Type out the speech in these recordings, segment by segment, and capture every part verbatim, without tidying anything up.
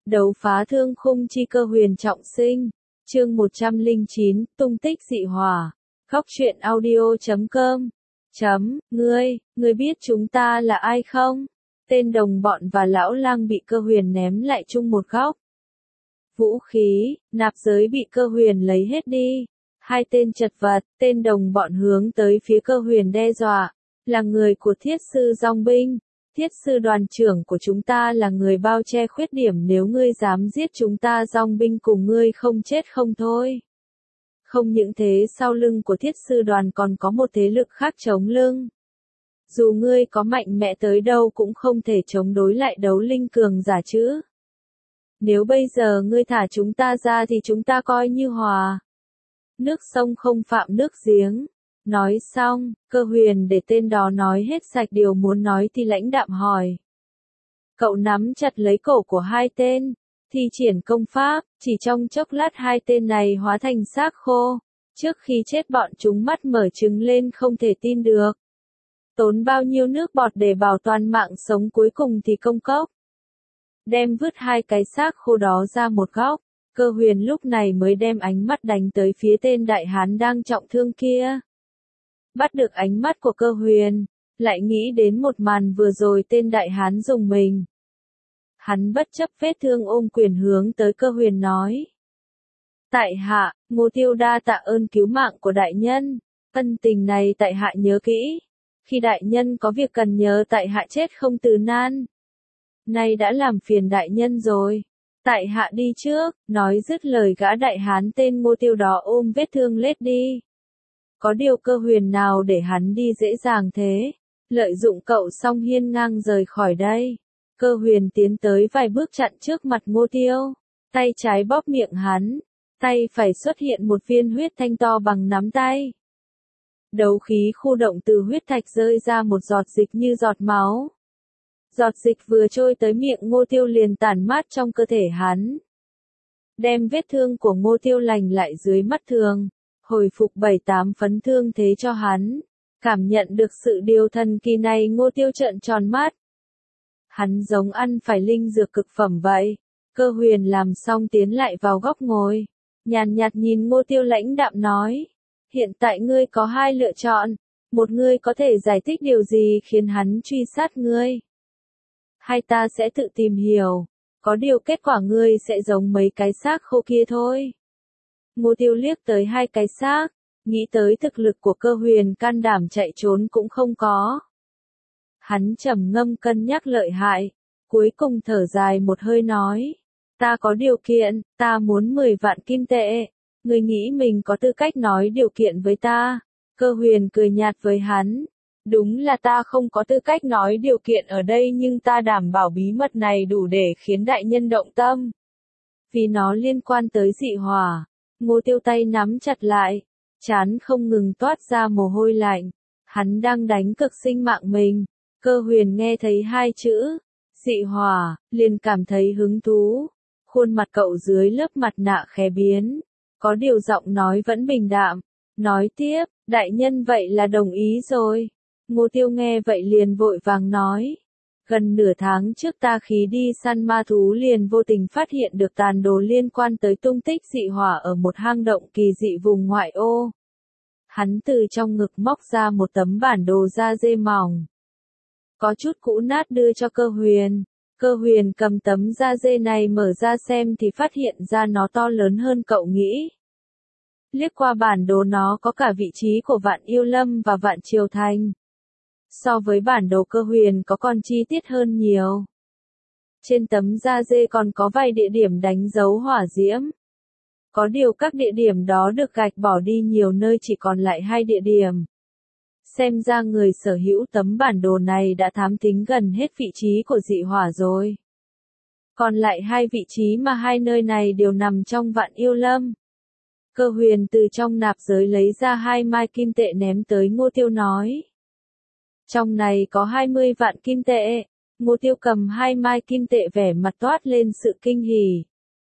Đấu phá thương khung chi cơ huyền trọng sinh. Chương một trăm lẻ chín, tung tích dị hỏa. Góc truyện audio chấm com. Chấm, ngươi, ngươi biết chúng ta là ai không? Tên đồng bọn và lão lang bị cơ huyền ném lại chung một góc. Vũ khí, nạp giới bị cơ huyền lấy hết đi. Hai tên chật vật, tên đồng bọn hướng tới phía cơ huyền đe dọa. Là người của thiết sư dòng binh. Thiết sư đoàn trưởng của chúng ta là người bao che khuyết điểm, nếu ngươi dám giết chúng ta dòng binh cùng ngươi không chết không thôi. Không những thế, sau lưng của thiết sư đoàn còn có một thế lực khác chống lưng. Dù ngươi có mạnh mẽ tới đâu cũng không thể chống đối lại đấu linh cường giả chứ. Nếu bây giờ ngươi thả chúng ta ra thì chúng ta coi như hòa. Nước sông không phạm nước giếng. Nói xong, cơ huyền để tên đó nói hết sạch điều muốn nói thì lãnh đạm hỏi. Cậu nắm chặt lấy cổ của hai tên, thi triển công pháp, chỉ trong chốc lát hai tên này hóa thành xác khô. Trước khi chết bọn chúng mắt mở trừng lên không thể tin được. Tốn bao nhiêu nước bọt để bảo toàn mạng sống, cuối cùng thì công cốc. Đem vứt hai cái xác khô đó ra một góc, cơ huyền lúc này mới đem ánh mắt đánh tới phía tên đại hán đang trọng thương kia. Bắt được ánh mắt của cơ huyền, lại nghĩ đến một màn vừa rồi tên đại hán dùng mình. Hắn bất chấp vết thương ôm quyền hướng tới cơ huyền nói. Tại hạ, Ngô Tiêu đa tạ ơn cứu mạng của đại nhân, ân tình này tại hạ nhớ kỹ. Khi đại nhân có việc cần nhớ tại hạ chết không từ nan. Nay đã làm phiền đại nhân rồi. Tại hạ đi trước, nói dứt lời gã đại hán tên Ngô Tiêu đó ôm vết thương lết đi. Có điều cơ huyền nào để hắn đi dễ dàng thế, lợi dụng cậu xong hiên ngang rời khỏi đây. Cơ huyền tiến tới vài bước chặn trước mặt Ngô Tiêu, tay trái bóp miệng hắn, tay phải xuất hiện một viên huyết thanh to bằng nắm tay. Đấu khí khu động từ huyết thạch rơi ra một giọt dịch như giọt máu. Giọt dịch vừa trôi tới miệng Ngô Tiêu liền tản mát trong cơ thể hắn. Đem vết thương của Ngô Tiêu lành lại dưới mắt thường. Hồi phục bảy tám phấn thương thế cho hắn. Cảm nhận được sự điều thần kỳ này, Ngô Tiêu trợn tròn mắt. Hắn giống ăn phải linh dược cực phẩm vậy. Cơ huyền làm xong tiến lại vào góc ngồi. Nhàn nhạt nhìn Ngô Tiêu lãnh đạm nói. Hiện tại ngươi có hai lựa chọn. Một, ngươi có thể giải thích điều gì khiến hắn truy sát ngươi. Hai, ta sẽ tự tìm hiểu. Có điều kết quả ngươi sẽ giống mấy cái xác khô kia thôi. Ngô Tiêu liếc tới hai cái xác, nghĩ tới thực lực của cơ huyền, can đảm chạy trốn cũng không có. Hắn trầm ngâm cân nhắc lợi hại, cuối cùng thở dài một hơi nói. Ta có điều kiện, ta muốn mười vạn kim tệ. Ngươi nghĩ mình có tư cách nói điều kiện với ta? Cơ huyền cười nhạt với hắn. Đúng là ta không có tư cách nói điều kiện ở đây, nhưng ta đảm bảo bí mật này đủ để khiến đại nhân động tâm. Vì nó liên quan tới dị hỏa. Ngô Tiêu tay nắm chặt lại, trán không ngừng toát ra mồ hôi lạnh. Hắn đang đánh cực sinh mạng mình. Cơ huyền nghe thấy hai chữ dị hỏa, liền cảm thấy hứng thú. Khuôn mặt cậu dưới lớp mặt nạ khẽ biến. Có điều giọng nói vẫn bình đạm. Nói tiếp, đại nhân vậy là đồng ý rồi. Ngô Tiêu nghe vậy liền vội vàng nói. Gần nửa tháng trước ta khí đi săn ma thú liền vô tình phát hiện được tàn đồ liên quan tới tung tích dị hỏa ở một hang động kỳ dị vùng ngoại ô. Hắn từ trong ngực móc ra một tấm bản đồ da dê mỏng. Có chút cũ nát đưa cho cơ huyền. Cơ huyền cầm tấm da dê này mở ra xem thì phát hiện ra nó to lớn hơn cậu nghĩ. Liếc qua bản đồ nó có cả vị trí của Vạn Yêu Lâm và Vạn Triều Thành. So với bản đồ cơ huyền có còn chi tiết hơn nhiều. Trên tấm da dê còn có vài địa điểm đánh dấu hỏa diễm. Có điều các địa điểm đó được gạch bỏ đi nhiều nơi, chỉ còn lại hai địa điểm. Xem ra người sở hữu tấm bản đồ này đã thám thính gần hết vị trí của dị hỏa rồi. Còn lại hai vị trí mà hai nơi này đều nằm trong Vạn Yêu Lâm. Cơ huyền từ trong nạp giới lấy ra hai mai kim tệ ném tới Ngô Tiêu nói. Trong này có hai mươi vạn kim tệ. Ngô Tiêu cầm hai mai kim tệ vẻ mặt toát lên sự kinh hỉ.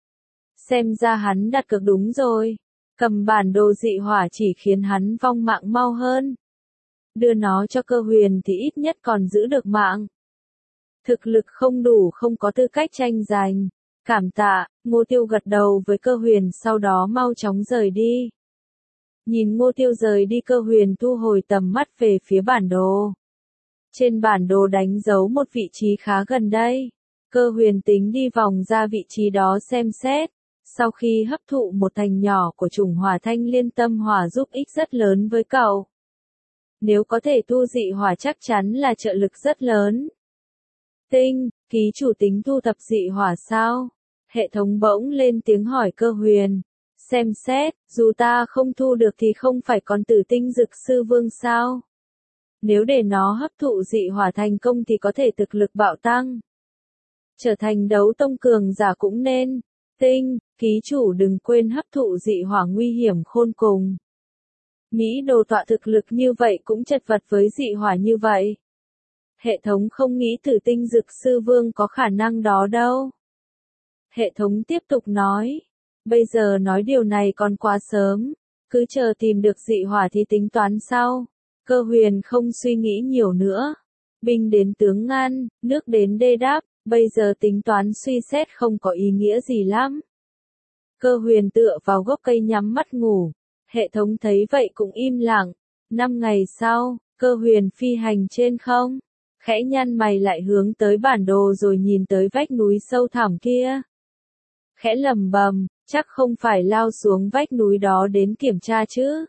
Xem ra hắn đặt cược đúng rồi. Cầm bản đồ dị hỏa chỉ khiến hắn vong mạng mau hơn. Đưa nó cho cơ huyền thì ít nhất còn giữ được mạng. Thực lực không đủ, không có tư cách tranh giành. Cảm tạ, Ngô Tiêu gật đầu với Cơ Huyền sau đó mau chóng rời đi. Nhìn Ngô Tiêu rời đi, Cơ Huyền thu hồi tầm mắt về phía bản đồ. Trên bản đồ đánh dấu một vị trí khá gần đây. Cơ Huyền tính đi vòng ra vị trí đó xem xét. Sau khi hấp thụ một thành nhỏ của chủng hỏa thanh liên tâm hỏa giúp ích rất lớn với cậu. Nếu có thể thu dị hỏa chắc chắn là trợ lực rất lớn. Tinh, ký chủ tính thu thập dị hỏa sao? Hệ thống bỗng lên tiếng hỏi Cơ Huyền. Xem xét, dù ta không thu được thì không phải còn tử tinh dực sư vương sao? Nếu để nó hấp thụ dị hỏa thành công thì có thể thực lực bạo tăng. Trở thành đấu tông cường giả cũng nên. Tinh, ký chủ đừng quên hấp thụ dị hỏa nguy hiểm khôn cùng. Mỹ đồ tọa thực lực như vậy cũng chật vật với dị hỏa như vậy. Hệ thống không nghĩ tử tinh dực sư vương có khả năng đó đâu. Hệ thống tiếp tục nói. Bây giờ nói điều này còn quá sớm. Cứ chờ tìm được dị hỏa thì tính toán sau. Cơ Huyền không suy nghĩ nhiều nữa. Binh đến tướng ngăn, nước đến đê đáp. Bây giờ tính toán suy xét không có ý nghĩa gì lắm. Cơ Huyền tựa vào gốc cây nhắm mắt ngủ. Hệ thống thấy vậy cũng im lặng. Năm ngày sau, Cơ Huyền phi hành trên không. Khẽ nhăn mày lại hướng tới bản đồ rồi nhìn tới vách núi sâu thẳm kia. Khẽ lầm bầm, chắc không phải lao xuống vách núi đó đến kiểm tra chứ.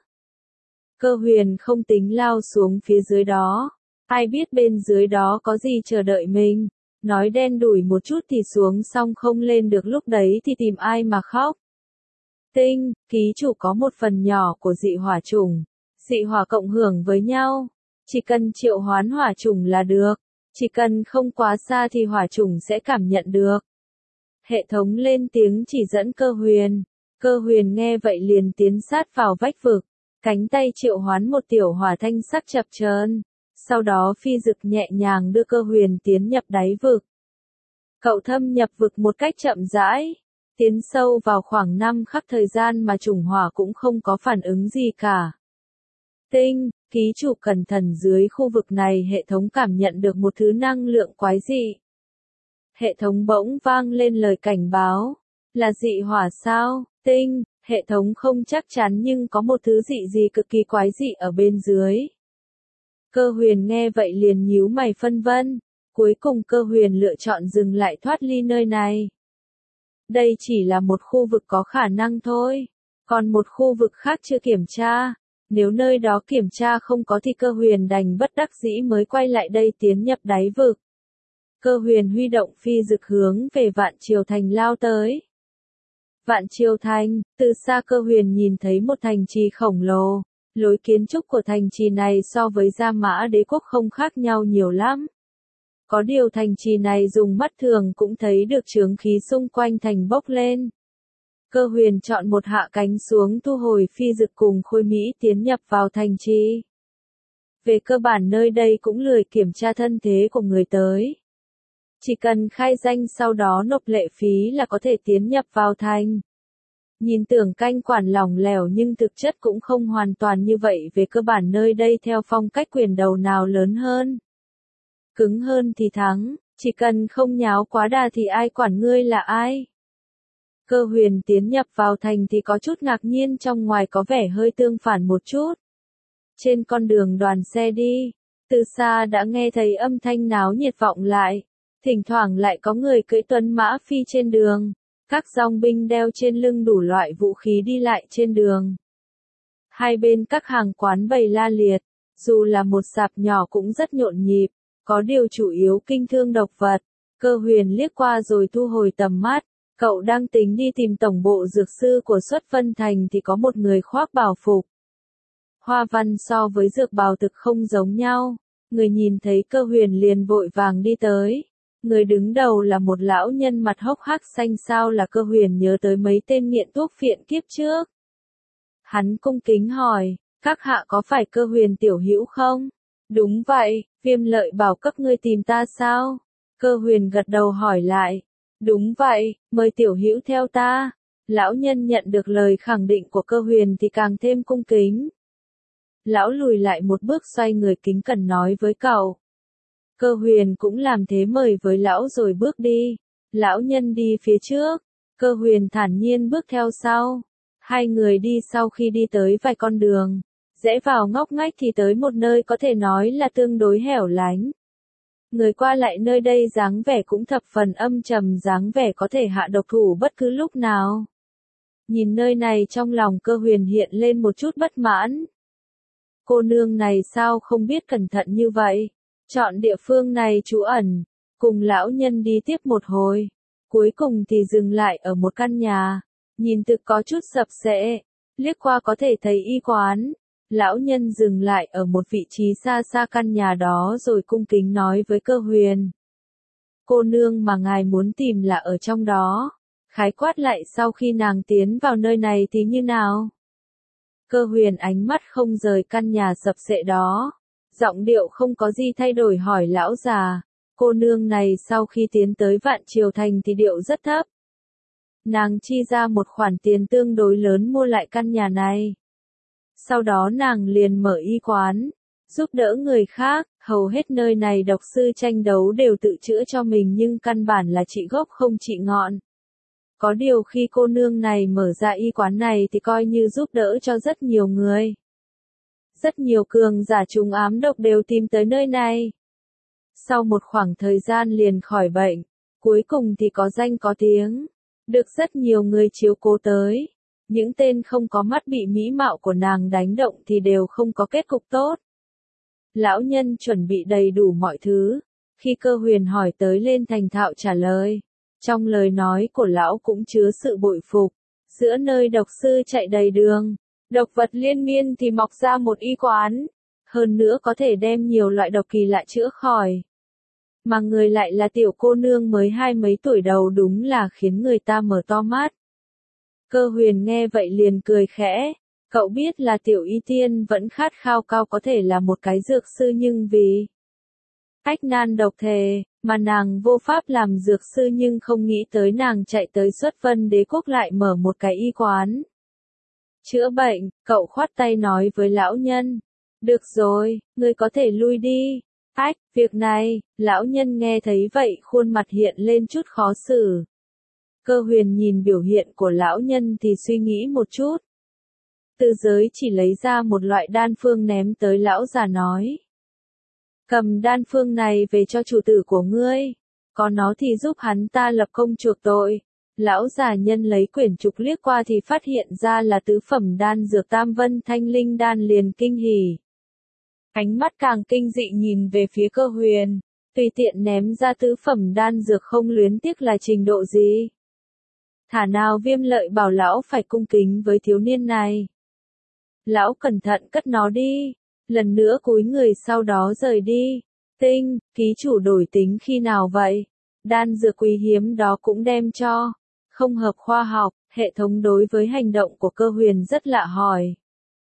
Cơ Huyền không tính lao xuống phía dưới đó. Ai biết bên dưới đó có gì chờ đợi mình. Nói đen đủi một chút thì xuống xong không lên được, lúc đấy thì tìm ai mà khóc. Tinh, ký chủ có một phần nhỏ của dị hỏa trùng. Dị hỏa cộng hưởng với nhau. Chỉ cần triệu hoán hỏa trùng là được. Chỉ cần không quá xa thì hỏa trùng sẽ cảm nhận được. Hệ thống lên tiếng chỉ dẫn Cơ Huyền. Cơ Huyền nghe vậy liền tiến sát vào vách vực. Cánh tay triệu hoán một tiểu hỏa thanh sắc chập chờn. Sau đó phi dực nhẹ nhàng đưa Cơ Huyền tiến nhập đáy vực. Cậu thâm nhập vực một cách chậm rãi. Tiến sâu vào khoảng năm khắc thời gian mà trùng hỏa cũng không có phản ứng gì cả. Tinh, ký chủ cẩn thận, dưới khu vực này hệ thống cảm nhận được một thứ năng lượng quái dị. Hệ thống bỗng vang lên lời cảnh báo. Là dị hỏa sao? Tinh, hệ thống không chắc chắn nhưng có một thứ dị gì cực kỳ quái dị ở bên dưới. Cơ Huyền nghe vậy liền nhíu mày phân vân. Cuối cùng Cơ Huyền lựa chọn dừng lại thoát ly nơi này. Đây chỉ là một khu vực có khả năng thôi. Còn một khu vực khác chưa kiểm tra. Nếu nơi đó kiểm tra không có thì Cơ Huyền đành bất đắc dĩ mới quay lại đây tiến nhập đáy vực. Cơ Huyền huy động phi dực hướng về Vạn Triều Thành lao tới. Vạn Triều Thành, từ xa Cơ Huyền nhìn thấy một thành trì khổng lồ. Lối kiến trúc của thành trì này so với Gia Mã Đế quốc không khác nhau nhiều lắm. Có điều thành trì này dùng mắt thường cũng thấy được chướng khí xung quanh thành bốc lên. Cơ Huyền chọn một hạ cánh xuống thu hồi phi dực cùng Khôi Mỹ tiến nhập vào thành trì. Về cơ bản nơi đây cũng lười kiểm tra thân thế của người tới. Chỉ cần khai danh sau đó nộp lệ phí là có thể tiến nhập vào thành. Nhìn tưởng canh quản lỏng lẻo nhưng thực chất cũng không hoàn toàn như vậy, về cơ bản nơi đây theo phong cách quyền đầu nào lớn hơn. Cứng hơn thì thắng, chỉ cần không nháo quá đà thì ai quản ngươi là ai. Cơ Huyền tiến nhập vào thành thì có chút ngạc nhiên, trong ngoài có vẻ hơi tương phản một chút. Trên con đường đoàn xe đi, từ xa đã nghe thấy âm thanh náo nhiệt vọng lại. Thỉnh thoảng lại có người cưỡi tuấn mã phi trên đường. Các dòng binh đeo trên lưng đủ loại vũ khí đi lại trên đường. Hai bên các hàng quán bày la liệt, dù là một sạp nhỏ cũng rất nhộn nhịp, có điều chủ yếu kinh thương độc vật. Cơ Huyền liếc qua rồi thu hồi tầm mắt, cậu đang tính đi tìm tổng bộ dược sư của Xuất Vân Thành thì có một người khoác bào phục. Hoa văn so với dược bào thực không giống nhau, người nhìn thấy Cơ Huyền liền vội vàng đi tới. Người đứng đầu là một lão nhân mặt hốc hác xanh xao, là Cơ Huyền nhớ tới mấy tên nghiện thuốc phiện kiếp trước. Hắn cung kính hỏi, các hạ có phải Cơ Huyền tiểu hữu không? Đúng vậy, Viêm Lợi bảo các ngươi tìm ta sao? Cơ Huyền gật đầu hỏi lại. Đúng vậy, mời tiểu hữu theo ta. Lão nhân nhận được lời khẳng định của Cơ Huyền thì càng thêm cung kính. Lão lùi lại một bước xoay người kính cẩn nói với cậu. Cơ Huyền cũng làm thế mời với lão rồi bước đi. Lão nhân đi phía trước, Cơ Huyền thản nhiên bước theo sau. Hai người đi sau khi đi tới vài con đường, rẽ vào ngóc ngách thì tới một nơi có thể nói là tương đối hẻo lánh. Người qua lại nơi đây dáng vẻ cũng thập phần âm trầm, dáng vẻ có thể hạ độc thủ bất cứ lúc nào. Nhìn nơi này trong lòng Cơ Huyền hiện lên một chút bất mãn. Cô nương này sao không biết cẩn thận như vậy, chọn địa phương này trú ẩn, cùng lão nhân đi tiếp một hồi, cuối cùng thì dừng lại ở một căn nhà, nhìn thực có chút sập sệ, liếc qua có thể thấy y quán. Lão nhân dừng lại ở một vị trí xa xa căn nhà đó rồi cung kính nói với Cơ Huyền. Cô nương mà ngài muốn tìm là ở trong đó. Khái quát lại sau khi nàng tiến vào nơi này thì như nào? Cơ Huyền ánh mắt không rời căn nhà sập sệ đó. Giọng điệu không có gì thay đổi hỏi lão già. Cô nương này sau khi tiến tới Vạn Triều Thành thì điệu rất thấp. Nàng chi ra một khoản tiền tương đối lớn mua lại căn nhà này. Sau đó nàng liền mở y quán, giúp đỡ người khác, hầu hết nơi này độc sư tranh đấu đều tự chữa cho mình nhưng căn bản là trị gốc không trị ngọn. Có điều khi cô nương này mở ra y quán này thì coi như giúp đỡ cho rất nhiều người. Rất nhiều cường giả trùng ám độc đều tìm tới nơi này. Sau một khoảng thời gian liền khỏi bệnh, cuối cùng thì có danh có tiếng, được rất nhiều người chiếu cố tới. Những tên không có mắt bị mỹ mạo của nàng đánh động thì đều không có kết cục tốt. Lão nhân chuẩn bị đầy đủ mọi thứ. Khi Cơ Huyền hỏi tới lên thành thạo trả lời. Trong lời nói của lão cũng chứa sự bội phục. Giữa nơi độc sư chạy đầy đường, độc vật liên miên thì mọc ra một y quán. Hơn nữa có thể đem nhiều loại độc kỳ lạ chữa khỏi. Mà người lại là tiểu cô nương mới hai mấy tuổi đầu, đúng là khiến người ta mở to mắt. Cơ Huyền nghe vậy liền cười khẽ, cậu biết là tiểu y tiên vẫn khát khao cao có thể là một cái dược sư nhưng vì ách nan độc thề, mà nàng vô pháp làm dược sư nhưng không nghĩ tới nàng chạy tới Xuất Vân Đế quốc lại mở một cái y quán. Chữa bệnh, cậu khoát tay nói với lão nhân. Được rồi, ngươi có thể lui đi. Ách, việc này, lão nhân nghe thấy vậy khuôn mặt hiện lên chút khó xử. Cơ Huyền nhìn biểu hiện của lão nhân thì suy nghĩ một chút. Từ giới chỉ lấy ra một loại đan phương ném tới lão già nói. Cầm đan phương này về cho chủ tử của ngươi. Có nó thì giúp hắn ta lập công chuộc tội. Lão già nhân lấy quyển trục liếc qua thì phát hiện ra là tứ phẩm đan dược Tam Vân Thanh Linh đan liền kinh hỉ. Ánh mắt càng kinh dị nhìn về phía Cơ Huyền. Tùy tiện ném ra tứ phẩm đan dược không luyến tiếc là trình độ gì. Thả nào Viêm Lợi bảo lão phải cung kính với thiếu niên này. Lão cẩn thận cất nó đi, lần nữa cúi người sau đó rời đi. Tinh, ký chủ đổi tính khi nào vậy? Đan dược quý hiếm đó cũng đem cho. Không hợp khoa học, hệ thống đối với hành động của Cơ Huyền rất lạ hỏi.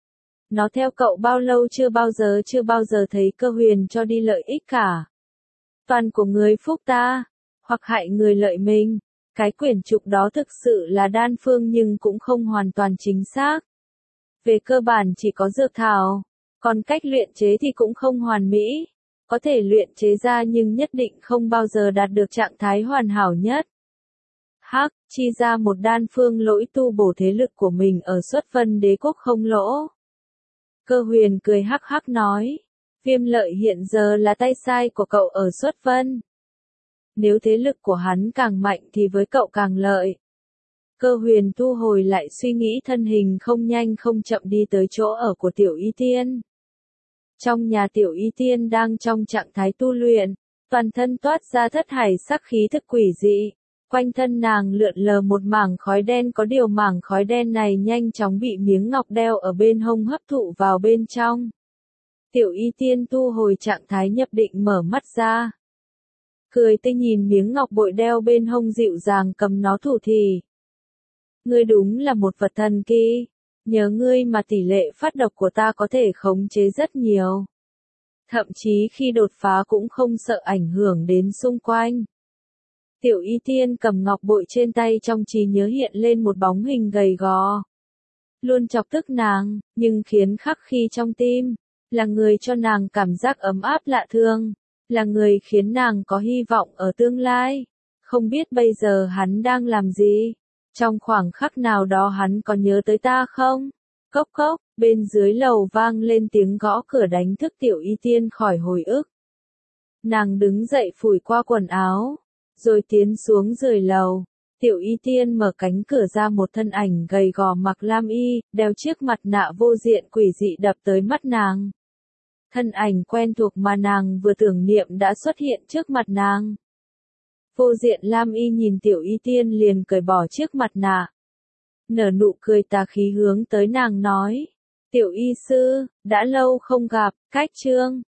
Nó theo cậu bao lâu chưa bao giờ chưa bao giờ thấy Cơ Huyền cho đi lợi ích cả. Toàn của người phúc ta, hoặc hại người lợi mình. Cái quyển trục đó thực sự là đan phương nhưng cũng không hoàn toàn chính xác. Về cơ bản chỉ có dược thảo, còn cách luyện chế thì cũng không hoàn mỹ. Có thể luyện chế ra nhưng nhất định không bao giờ đạt được trạng thái hoàn hảo nhất. Hắc, chi ra một đan phương lỗi tu bổ thế lực của mình ở Xuất Vân Đế quốc không lỗ. Cơ Huyền cười hắc hắc nói, Viêm Lợi hiện giờ là tay sai của cậu ở Xuất Vân. Nếu thế lực của hắn càng mạnh thì với cậu càng lợi. Cơ Huyền thu hồi lại suy nghĩ, thân hình không nhanh không chậm đi tới chỗ ở của Tiểu Y Tiên. Trong nhà Tiểu Y Tiên đang trong trạng thái tu luyện, toàn thân toát ra thất hải sắc khí thực quỷ dị. Quanh thân nàng lượn lờ một mảng khói đen, có điều mảng khói đen này nhanh chóng bị miếng ngọc đeo ở bên hông hấp thụ vào bên trong. Tiểu Y Tiên thu hồi trạng thái nhập định mở mắt ra. Cười tươi nhìn miếng ngọc bội đeo bên hông dịu dàng cầm nó thủ thỉ. Ngươi đúng là một vật thần kỳ. Nhờ ngươi mà tỷ lệ phát độc của ta có thể khống chế rất nhiều. Thậm chí khi đột phá cũng không sợ ảnh hưởng đến xung quanh. Tiểu Y Tiên cầm ngọc bội trên tay, trong trí nhớ hiện lên một bóng hình gầy gò. Luôn chọc tức nàng, nhưng khiến khắc khi trong tim. Là người cho nàng cảm giác ấm áp lạ thường. Là người khiến nàng có hy vọng ở tương lai. Không biết bây giờ hắn đang làm gì? Trong khoảng khắc nào đó hắn có nhớ tới ta không? Cốc cốc, bên dưới lầu vang lên tiếng gõ cửa đánh thức Tiểu Y Tiên khỏi hồi ức. Nàng đứng dậy phủi qua quần áo, rồi tiến xuống dưới lầu. Tiểu Y Tiên mở cánh cửa ra, một thân ảnh gầy gò mặc lam y, đeo chiếc mặt nạ vô diện quỷ dị đập tới mắt nàng. Thân ảnh quen thuộc mà nàng vừa tưởng niệm đã xuất hiện trước mặt nàng. Vô diện lam y nhìn Tiểu Y Tiên liền cởi bỏ chiếc mặt nạ. Nở nụ cười tà khí hướng tới nàng nói. Tiểu y sư, đã lâu không gặp, cách chương.